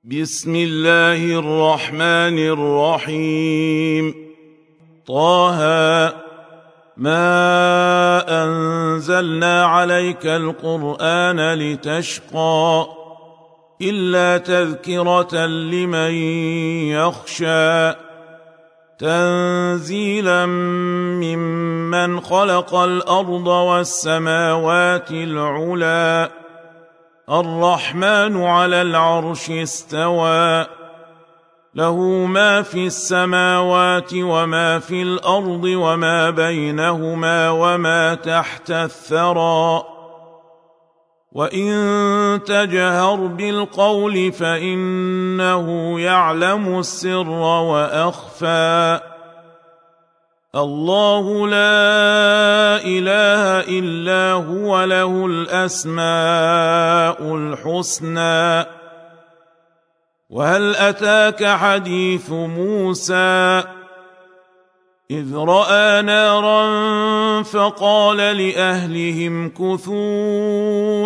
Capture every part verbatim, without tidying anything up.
بسم الله الرحمن الرحيم. طه ما أنزلنا عليك القرآن لتشقى إلا تذكرة لمن يخشى تنزيلا ممن خلق الأرض والسماوات العلى الرحمن على العرش استوى له ما في السماوات وما في الأرض وما بينهما وما تحت الثرى وإن تجهر بالقول فإنه يعلم السر وأخفى الله لا إله إلا هو له الأسماء الحسنى. وهل أتاك حديث موسى إذ رأى نارا فقال لأهلهم كثوا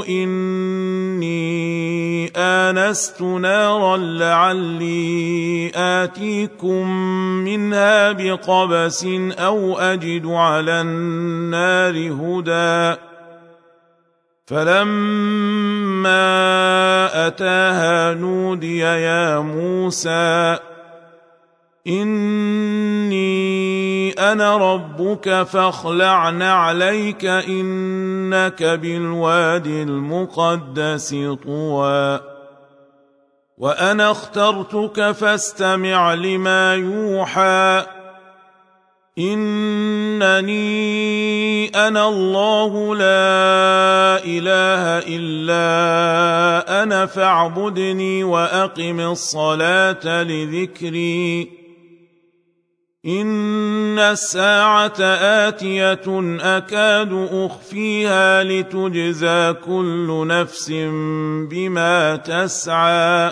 إني آنست نارا لعلي آتيكم منها بقبس أو أجد على النار هدى فلما أتاها نودي يا موسى إني أنا ربك فاخلع نعليك إنك بالوادي المقدس طوى وأنا اخترتك فاستمع لما يوحى إنني أنا الله لا إله إلا أنا فاعبدني وأقم الصلاة لذكري إن الساعة آتية أكاد أخفيها لتجزى كل نفس بما تسعى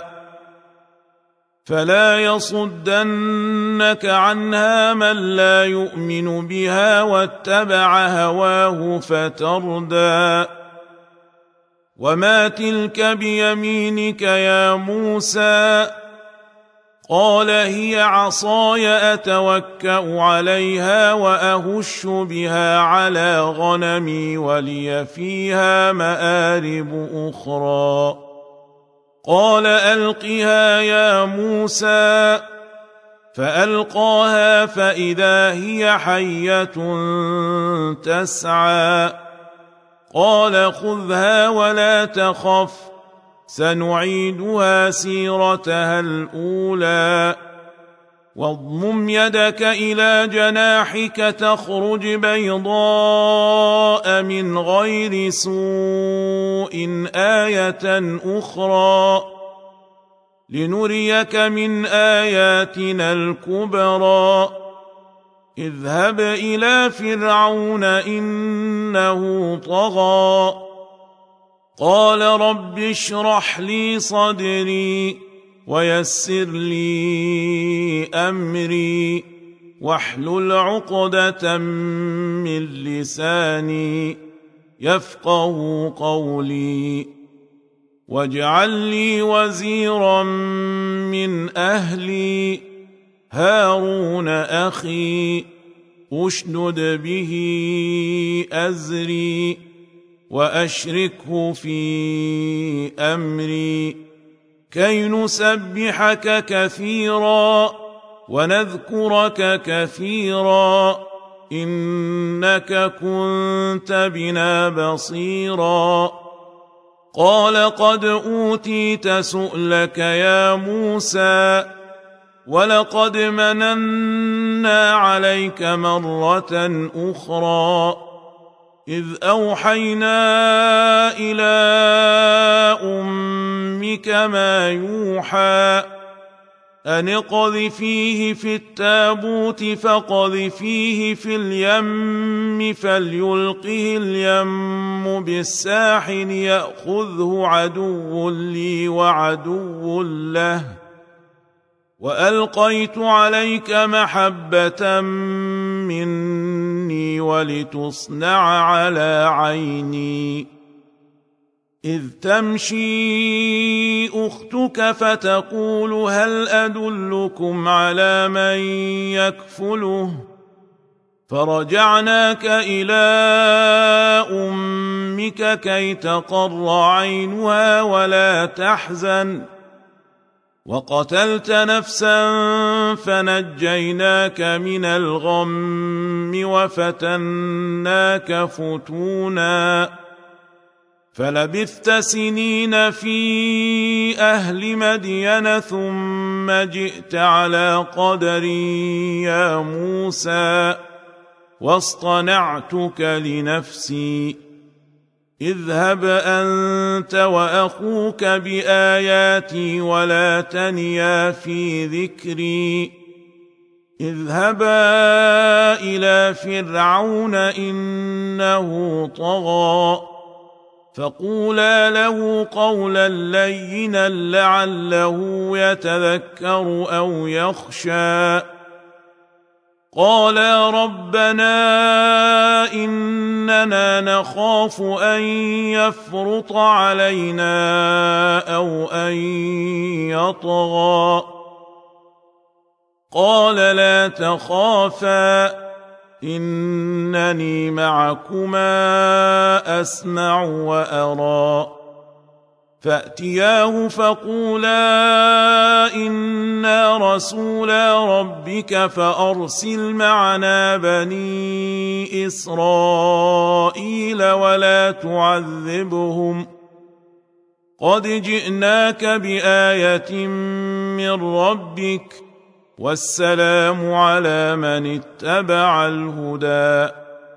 فلا يصدنك عنها من لا يؤمن بها واتبع هواه فتردى وما تلك بيمينك يا موسى قال هي عصاي أتوكأ عليها وأهش بها على غنمي ولي فيها مآرب أخرى قال ألقها يا موسى فألقاها فإذا هي حية تسعى قال خذها ولا تخف سنعيدها سيرتها الأولى واضمم يدك إلى جناحك تخرج بيضاء من غير سوء آية أخرى لنريك من آياتنا الكبرى اذهب إلى فرعون إنه طغى قال رب اشرح لي صدري ويسر لي أمري واحلل عقدة من لساني يفقه قولي واجعل لي وزيرا من أهلي هارون أخي أشدد به أزري وأشركه في أمري كي نسبحك كثيرا ونذكرك كثيرا إنك كنت بنا بصيرا قال قد أوتيت سؤلك يا موسى ولقد مننا عليك مرة أخرى إذ أوحينا إلى أمك ما يوحى أن اقذفيه في التابوت فاقذفيه في اليم فليلقه اليم بالساحل يأخذه عدو لي وعدو له وألقيت عليك محبة مني ولتصنع على عيني إذ تمشي أختك فتقول هل أدلكم على من يكفله فرجعناك إلى أمك كي تقر عينها ولا تحزن وقتلت نفسا فنجيناك من الغم وفتناك فتونا فلبثت سنين في أهل مدين ثم جئت على قدري يا موسى واصطنعتك لنفسي اذهب أنت وأخوك بآياتي ولا تنيا في ذكري اذهبا إلى فرعون إنه طغى فقولا له قولا لينا لعله يتذكر أو يخشى قالا ربنا إننا نخاف أن يفرط علينا أو أن يطغى قال لا تخافا إنني معكما أسمع وأرى فأتياه فقولا إنا رسولا ربك فأرسل معنا بني إسرائيل ولا تعذبهم قد جئناك بآية من ربك والسلام على من اتبع الهدى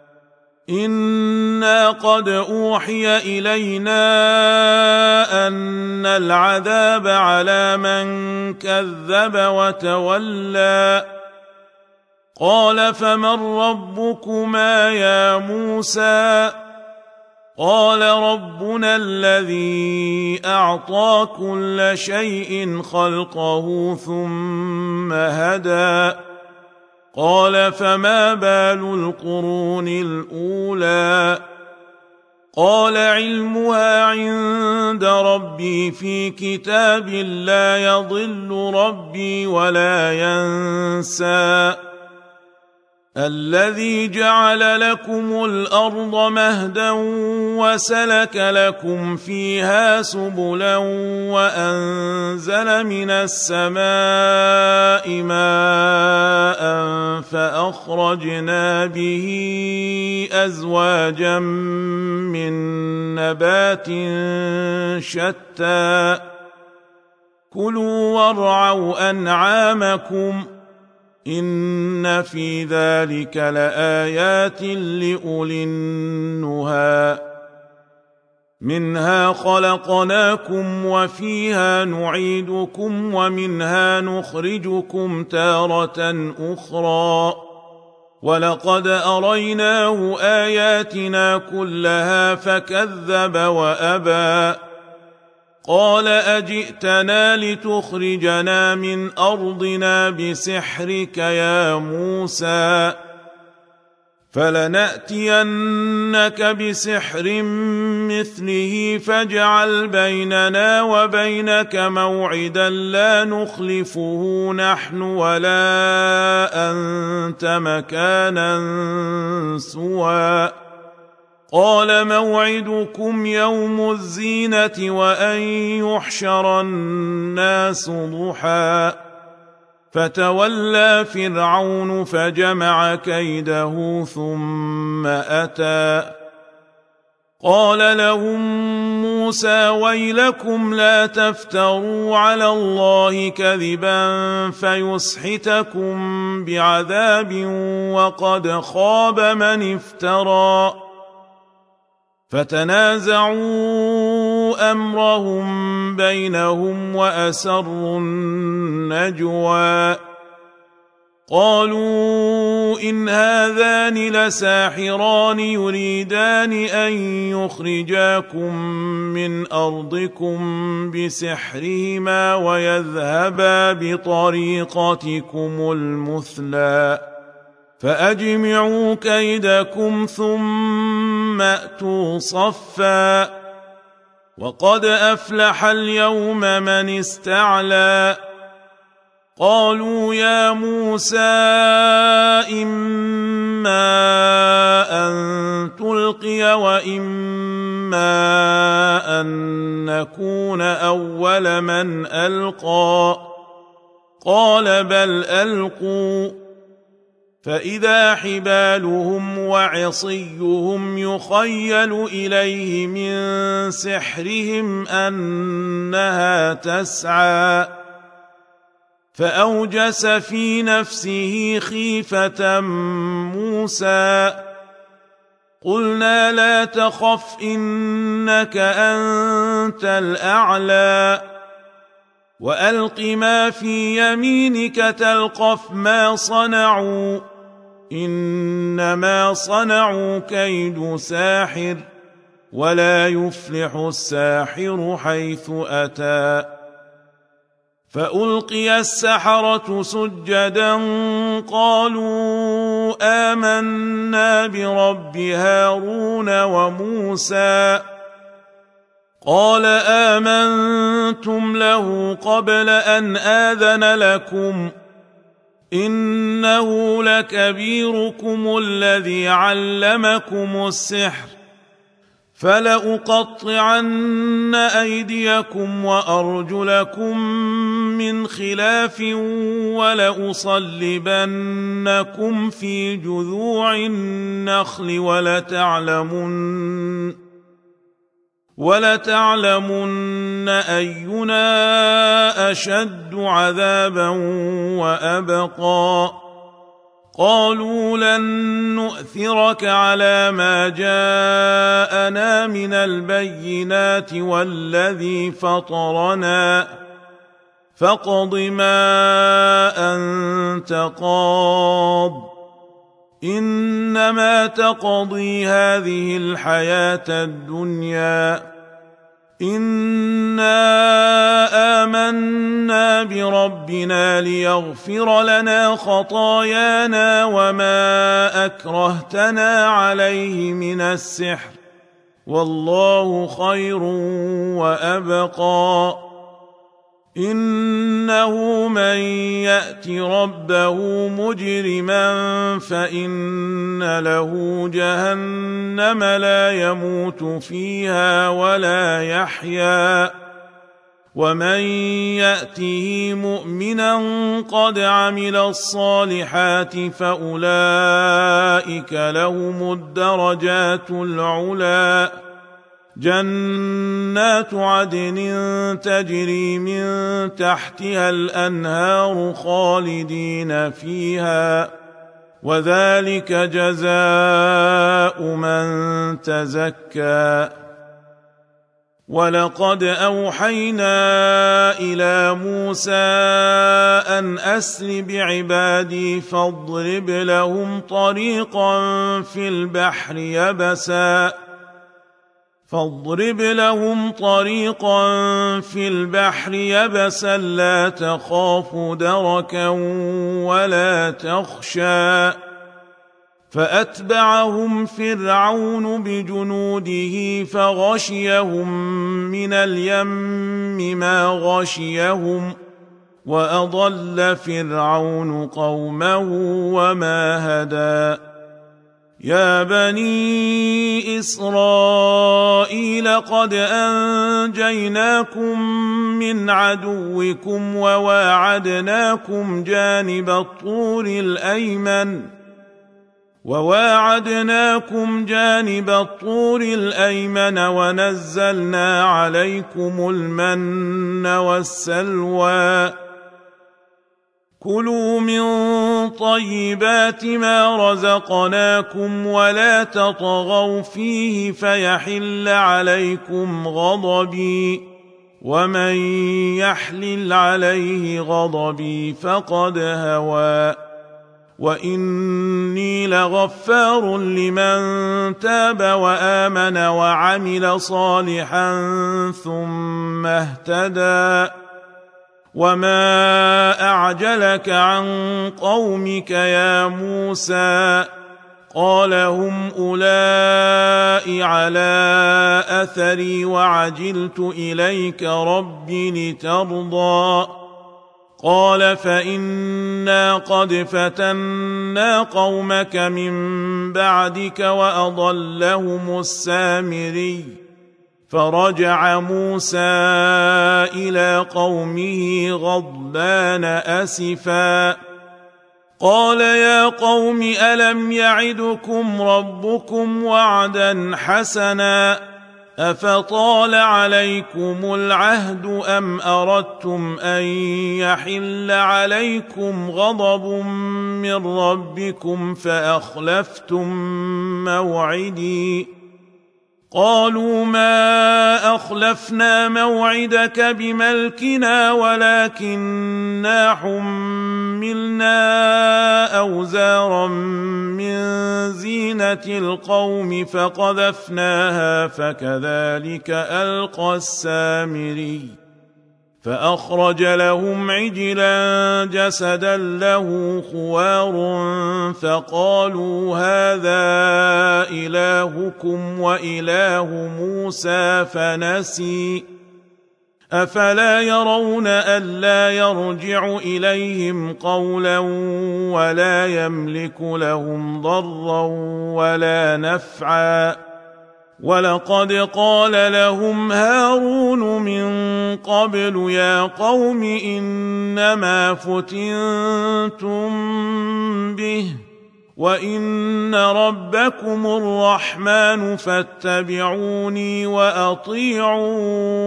إنا قد أوحي إلينا أن العذاب على من كذب وتولى قال فمن ربكما يا موسى قال ربنا الذي أعطى كل شيء خلقه ثم هدى قال فما بال القرون الأولى قال علمها عند ربي في كتاب لا يضل ربي ولا ينسى الذي جعل لكم الأرض مهدا وسلك لكم فيها سبلا وأنزل من السماء ماء فأخرجنا به أزواجا من نبات شتى كلوا وارعوا أنعامكم إن في ذلك لآيات لأولي النهى منها خلقناكم وفيها نعيدكم ومنها نخرجكم تارة أخرى ولقد أريناه آياتنا كلها فكذب وأبى قال أجئتنا لتخرجنا من أرضنا بسحرك يا موسى فلنأتينك بسحر مثله فاجعل بيننا وبينك موعدا لا نخلفه نحن ولا أنت مكانا سوى قال موعدكم يوم الزينة وأن يحشر الناس ضحى فتولى فرعون فجمع كيده ثم أتى قال لهم موسى ويلكم لا تفتروا على الله كذبا فيسحتكم بعذاب وقد خاب من افترى فتنازعوا أمرهم بينهم وأسروا النجوى قالوا إن هذان لساحران يريدان أن يخرجاكم من أرضكم بسحرهما ويذهبا بطريقتكم المثلى فأجمعوا كيدكم ثم أتوا صفا وقد أفلح اليوم من استعلى قالوا يا موسى إما أن تلقي وإما أن نكون أول من ألقى قال بل ألقوا فإذا حبالهم وعصيهم يخيل إليه من سحرهم أنها تسعى فأوجس في نفسه خيفة موسى قلنا لا تخف إنك أنت الأعلى وألق ما في يمينك تلقف ما صنعوا إنما صنعوا كيد ساحر ولا يفلح الساحر حيث أتى فألقي السحرة سجدا قالوا آمنا برب هارون وموسى قال آمنتم له قبل أن آذن لكم إنه لكبيركم الذي علمكم السحر فلأقطعن أيديكم وأرجلكم من خلاف ولأصلبنكم في جذوع النخل ولتعلمن ولتعلمن أينا أشد عذابا وأبقى قالوا لن نؤثرك على ما جاءنا من البينات والذي فطرنا فاقض ما أنت قاض إنما تقضي هذه الحياة الدنيا إنا آمنا بربنا ليغفر لنا خطايانا وما أكرهتنا عليه من السحر والله خير وأبقى إنه من يأت ربه مجرما فإن له جهنم لا يموت فيها ولا يحيا ومن يأته مؤمنا قد عمل الصالحات فأولئك لهم الدرجات العلى جنات عدن تجري من تحتها الأنهار خالدين فيها وذلك جزاء من تزكى ولقد أوحينا إلى موسى أن أسر بعبادي فاضرب لهم طريقا في البحر يبسا فاضرب لهم طريقا في البحر يبسا لا تخاف دركا ولا تخشى فأتبعهم فرعون بجنوده فغشيهم من اليم ما غشيهم وأضل فرعون قومه وما هدى يا بني إسرائيل قد أنجيناكم من عدوكم وواعدناكم جانب الطور الأيمن وواعدناكم جانب الطور الأيمن ونزلنا عليكم المن والسلوى كلوا من طيبات ما رزقناكم ولا تطغوا فيه فيحل عليكم غضبي ومن يحلل عليه غضبي فقد هوى وإني لغفار لمن تاب وآمن وعمل صالحا ثم اهتدى وما أعجلك عن قومك يا موسى قال هم أولئك على أثري وعجلت إليك رب لترضى قال فإنا قد فتنا قومك من بعدك وأضلهم السامري فرجع موسى إلى قومه غضبان أسفا قال يا قوم ألم يعدكم ربكم وعدا حسنا أفطال عليكم العهد أم أردتم أن يحل عليكم غضب من ربكم فأخلفتم موعدي قالوا ما أخلفنا موعدك بملكنا ولكننا حملنا أوزارا من زينة القوم فقذفناها فكذلك ألقى السامري فأخرج لهم عجلا جسدا له خوار فقالوا هذا إلهكم وإله موسى فنسي أفلا يرون ألا يرجع إليهم قولا ولا يملك لهم ضرا ولا نفعا ولقد قال لهم هارون من قبل يا قوم إنما فتنتم به وإن ربكم الرحمن فاتبعوني وأطيعوا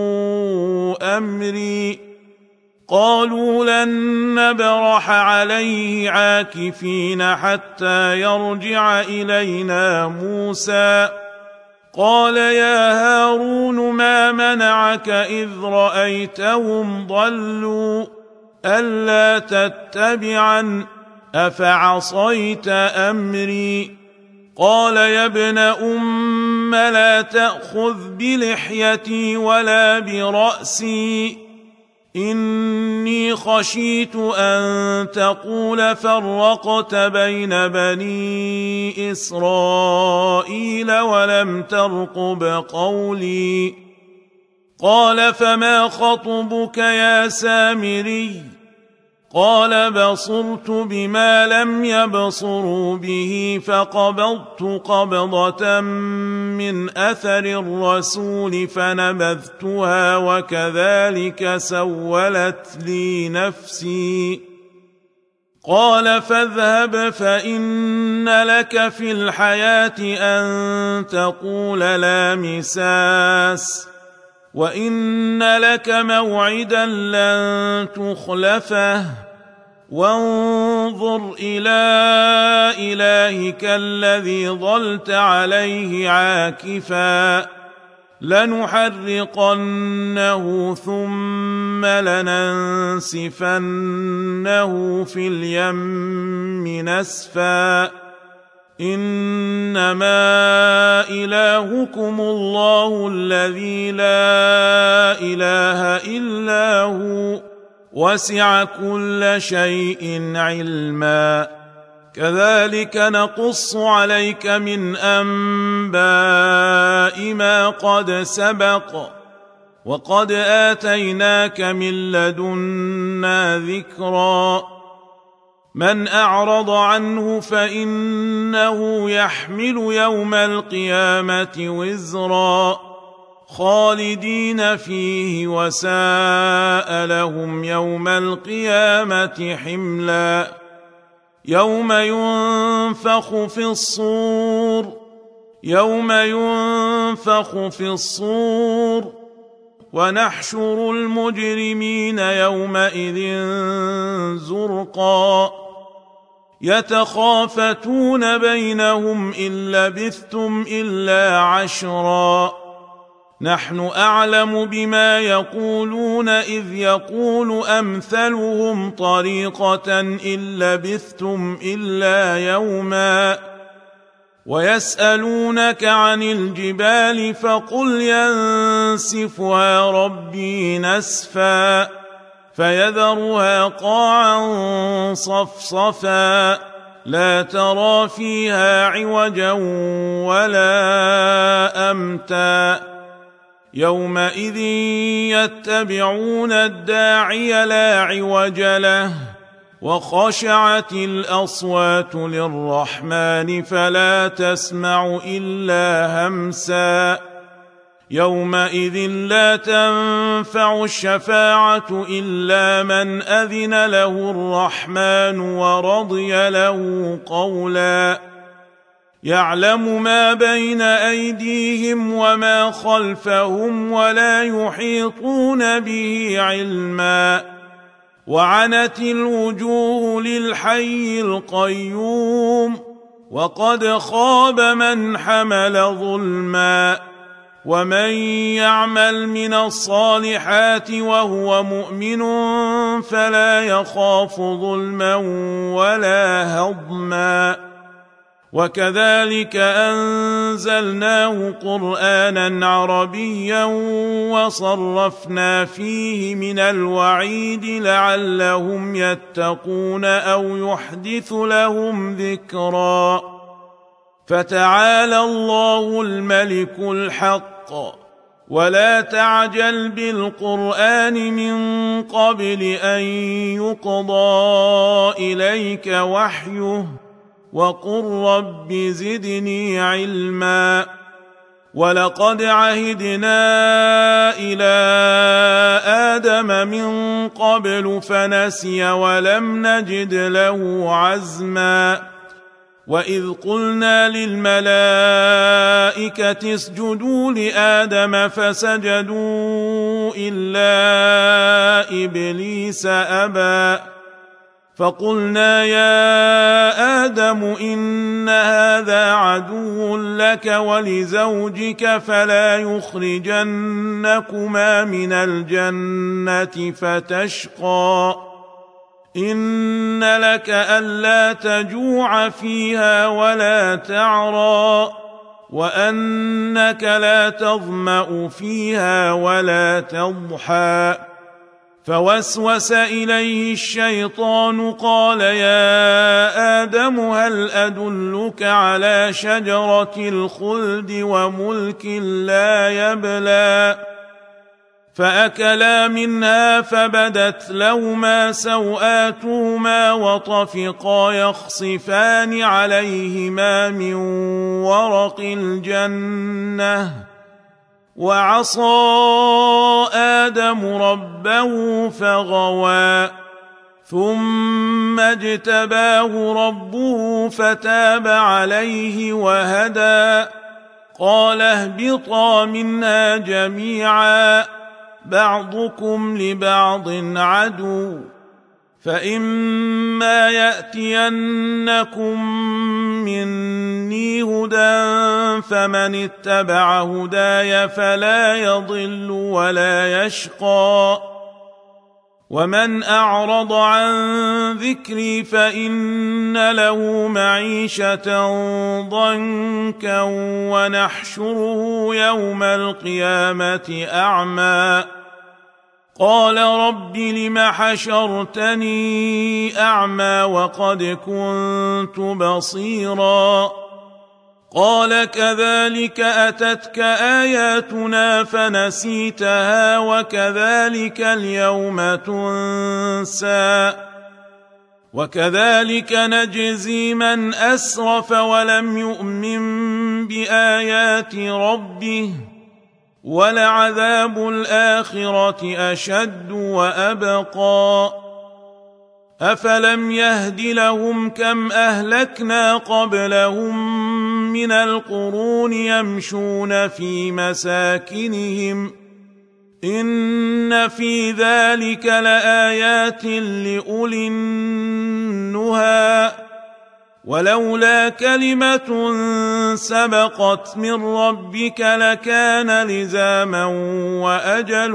أمري قالوا لن نبرح عليه عاكفين حتى يرجع إلينا موسى قال يا هارون ما منعك إذ رأيتهم ضلوا ألا تتبعن أفعصيت أمري قال يا ابن أم لا تأخذ بلحيتي ولا برأسي إني خشيت أن تقول فرقت بين بني إسرائيل ولم ترقب قولي قال فما خطبك يا سامري قال بصرت بما لم يبصروا به فقبضت قبضة من أثر الرسول فنبذتها وكذلك سولت لي نفسي قال فاذهب فإن لك في الحياة أن تقول لا مساس وإن لك موعدا لن تخلفه وانظر إلى إلهك الذي ظلت عليه عاكفا لنحرقنه ثم لننسفنه في اليم نسفا إنما إلهكم الله الذي لا إله إلا هو وسع كل شيء علما كذلك نقص عليك من أنباء ما قد سبق وقد آتيناك من لدنا ذكرا من أعرض عنه فإنه يحمل يوم القيامة وزرا خالدين فيه وساء لهم يوم القيامة حملا يوم ينفخ في الصور يوم ينفخ في الصور ونحشر المجرمين يومئذ زرقا يتخافتون بينهم إن لبثتم إلا عشرا نحن أعلم بما يقولون إذ يقول أمثلهم طريقة إن لبثتم إلا يوما ويسألونك عن الجبال فقل ينسفها ربي نسفا فيذرها قاعا صفصفا لا ترى فيها عوجا ولا أمتا يومئذ يتبعون الداعي لا عوج له وخشعت الأصوات للرحمن فلا تسمع إلا همسا يومئذ لا تنفع الشفاعة إلا من أذن له الرحمن ورضي له قولا يعلم ما بين أيديهم وما خلفهم ولا يحيطون به علما وعنت الوجوه للحي القيوم وقد خاب من حمل ظلما ومن يعمل من الصالحات وهو مؤمن فلا يخاف ظلما ولا هضما وكذلك أنزلناه قرآنا عربيا وصرفنا فيه من الوعيد لعلهم يتقون أو يحدث لهم ذكرا فتعالى الله الملك الحق ولا تعجل بالقرآن من قبل أن يقضى إليك وحيه وقل رب زدني علما ولقد عهدنا إلى آدم من قبل فنسي ولم نجد له عزما وإذ قلنا للملائكة اسجدوا لآدم فسجدوا إلا إبليس أبى فقلنا يا آدم إن هذا عدو لك ولزوجك فلا يخرجنكما من الجنة فتشقى إن لك ألا تجوع فيها ولا تعرى وأنك لا تظمأ فيها ولا تضحى فوسوس إليه الشيطان قال يا آدم هل أدلك على شجرة الخلد وملك لا يبلى فأكلا منها فبدت لهما سوآتهما وطفقا يخصفان عليهما من ورق الجنة وعصى آدم ربه فغوى ثم اجتباه ربه فتاب عليه وهدى قال اهبطا منها جميعا بعضكم لبعض عدو فإما يأتينكم مني هدى فمن اتبع هداي فلا يضل ولا يشقى ومن أعرض عن ذكري فإن له معيشة ضنكا ونحشره يوم القيامة أعمى قال رب لم حشرتني أعمى وقد كنت بصيرا قال كذلك أتتك آياتنا فنسيتها وكذلك اليوم تنسى وكذلك نجزي من أسرف ولم يؤمن بآيات ربه ولعذاب الآخرة أشد وأبقى أفلم يهد لهم كم أهلكنا قبلهم من القرون يمشون في مساكنهم إن في ذلك لآيات لأولي النهى ولولا كلمة سبقت من ربك لكان لزاما وأجل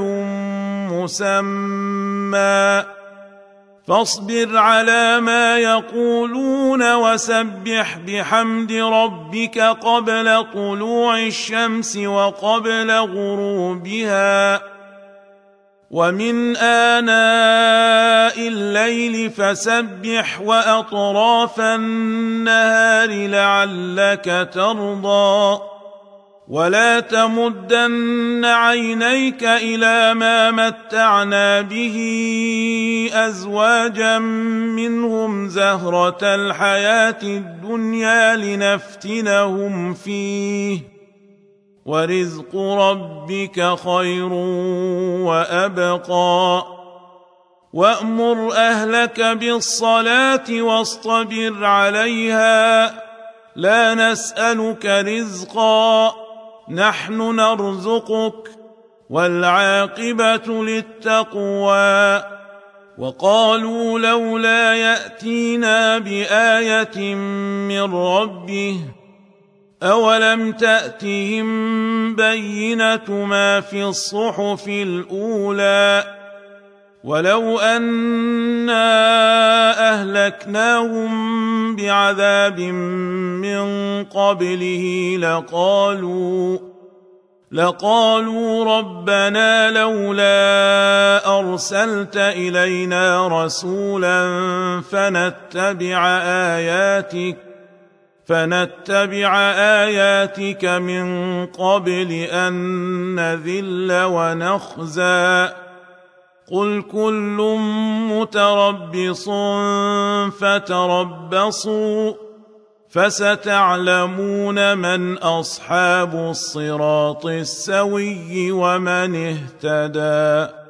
مسمى فاصبر على ما يقولون وسبح بحمد ربك قبل طلوع الشمس وقبل غروبها ومن آناء الليل فسبح وأطراف النهار لعلك ترضى ولا تمدن عينيك إلى ما متعنا به أزواجا منهم زهرة الحياة الدنيا لنفتنهم فيه ورزق ربك خير وأبقى وأمر أهلك بالصلاة واصطبر عليها لا نسألك رزقا نحن نرزقك والعاقبة للتقوى وقالوا لولا يأتينا بآية من ربه أولم تأتهم بينة ما في الصحف الأولى ولو أنا أهلكناهم بعذاب من قبله لقالوا لقالوا ربنا لولا أرسلت إلينا رسولا فنتبع آياتك فنتبع آياتك من قبل أن نذل ونخزى قل كل متربص فتربصوا فستعلمون من أصحاب الصراط السوي ومن اهتدى.